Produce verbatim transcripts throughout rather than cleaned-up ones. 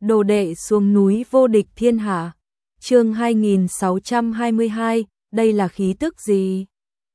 Đồ đệ xuống núi vô địch thiên hạ. Chương hai nghìn sáu trăm hai mươi hai, đây là khí tức gì?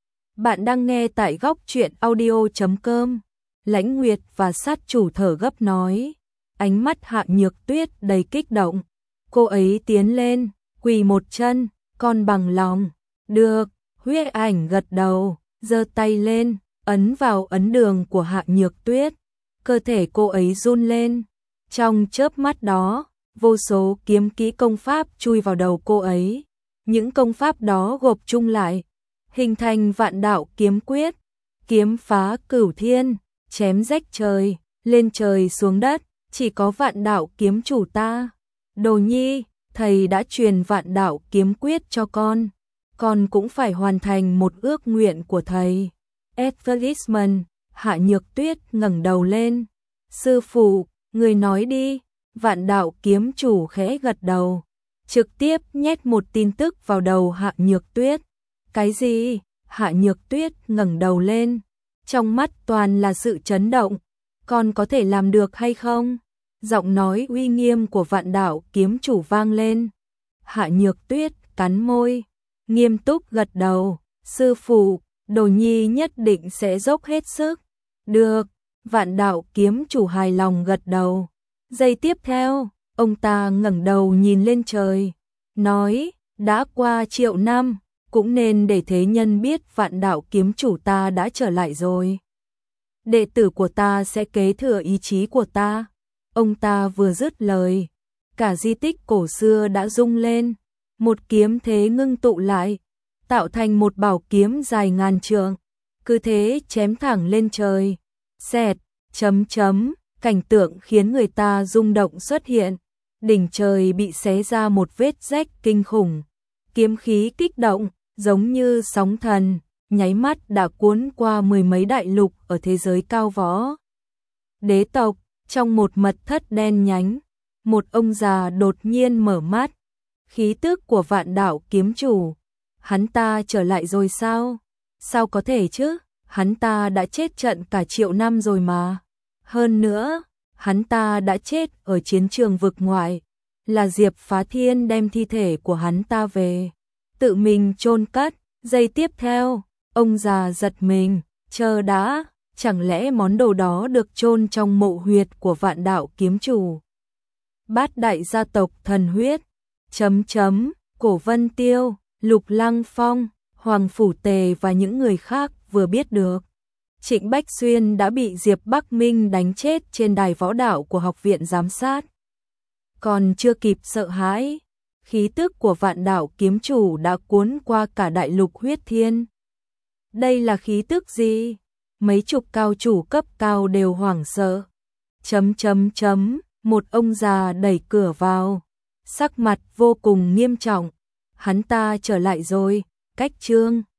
Bạn đang nghe tại góc truyện audio chấm com. Lãnh Nguyệt và sát chủ thở gấp nói. Ánh mắt Hạ Nhược Tuyết đầy kích động. Cô ấy tiến lên, quỳ một chân, con bằng lòng. Được, Huyết Ảnh gật đầu, giơ tay lên, ấn vào ấn đường của Hạ Nhược Tuyết. Cơ thể cô ấy run lên. Trong chớp mắt đó, vô số kiếm kỹ công pháp chui vào đầu cô ấy. Những công pháp đó gộp chung lại, hình thành vạn đạo kiếm quyết. Kiếm phá cửu thiên, chém rách trời, lên trời xuống đất, chỉ có vạn đạo kiếm chủ ta. Đồ Nhi, thầy đã truyền vạn đạo kiếm quyết cho con. Con cũng phải hoàn thành một ước nguyện của thầy. Advertisement, Hạ Nhược Tuyết ngẩng đầu lên. Sư phụ, người nói đi. Vạn đạo kiếm chủ khẽ gật đầu, trực tiếp nhét một tin tức vào đầu Hạ Nhược Tuyết. Cái gì? Hạ Nhược Tuyết ngẩng đầu lên, trong mắt toàn là sự chấn động. Con có thể làm được hay không? Giọng nói uy nghiêm của vạn đạo kiếm chủ vang lên. Hạ Nhược Tuyết cắn môi, nghiêm túc gật đầu. Sư phụ, Đồ Nhi nhất định sẽ dốc hết sức. Được, vạn đạo kiếm chủ hài lòng gật đầu. Giây tiếp theo, ông ta ngẩng đầu nhìn lên trời, nói, đã qua triệu năm, cũng nên để thế nhân biết vạn đạo kiếm chủ ta đã trở lại rồi. Đệ tử của ta sẽ kế thừa ý chí của ta. Ông ta vừa dứt lời, cả di tích cổ xưa đã rung lên, một kiếm thế ngưng tụ lại, tạo thành một bảo kiếm dài ngàn trượng, cứ thế chém thẳng lên trời. Xẹt, chấm chấm. Cảnh tượng khiến người ta rung động xuất hiện, đỉnh trời bị xé ra một vết rách kinh khủng. Kiếm khí kích động, giống như sóng thần, nháy mắt đã cuốn qua mười mấy đại lục ở thế giới cao võ. Đế tộc, trong một mật thất đen nhánh, một ông già đột nhiên mở mắt. Khí tức của vạn đạo kiếm chủ, hắn ta trở lại rồi sao? Sao có thể chứ, hắn ta đã chết trận cả triệu năm rồi mà. Hơn nữa, hắn ta đã chết ở chiến trường vực ngoại, là Diệp Phá Thiên đem thi thể của hắn ta về, tự mình chôn cất. Giây tiếp theo, ông già giật mình, chờ đã, chẳng lẽ món đồ đó được chôn trong mộ huyệt của vạn đạo kiếm chủ? Bát đại gia tộc thần huyết, chấm chấm, Cổ Vân Tiêu, Lục Lăng Phong, Hoàng Phủ Tề và những người khác vừa biết được. Trịnh Bách Xuyên đã bị Diệp Bắc Minh đánh chết trên đài võ đạo của học viện giám sát. Còn chưa kịp sợ hãi, khí tức của vạn đạo kiếm chủ đã cuốn qua cả đại lục huyết thiên. Đây là khí tức gì? Mấy chục cao chủ cấp cao đều hoảng sợ. Chấm chấm chấm, một ông già đẩy cửa vào, sắc mặt vô cùng nghiêm trọng. Hắn ta trở lại rồi, cách chương.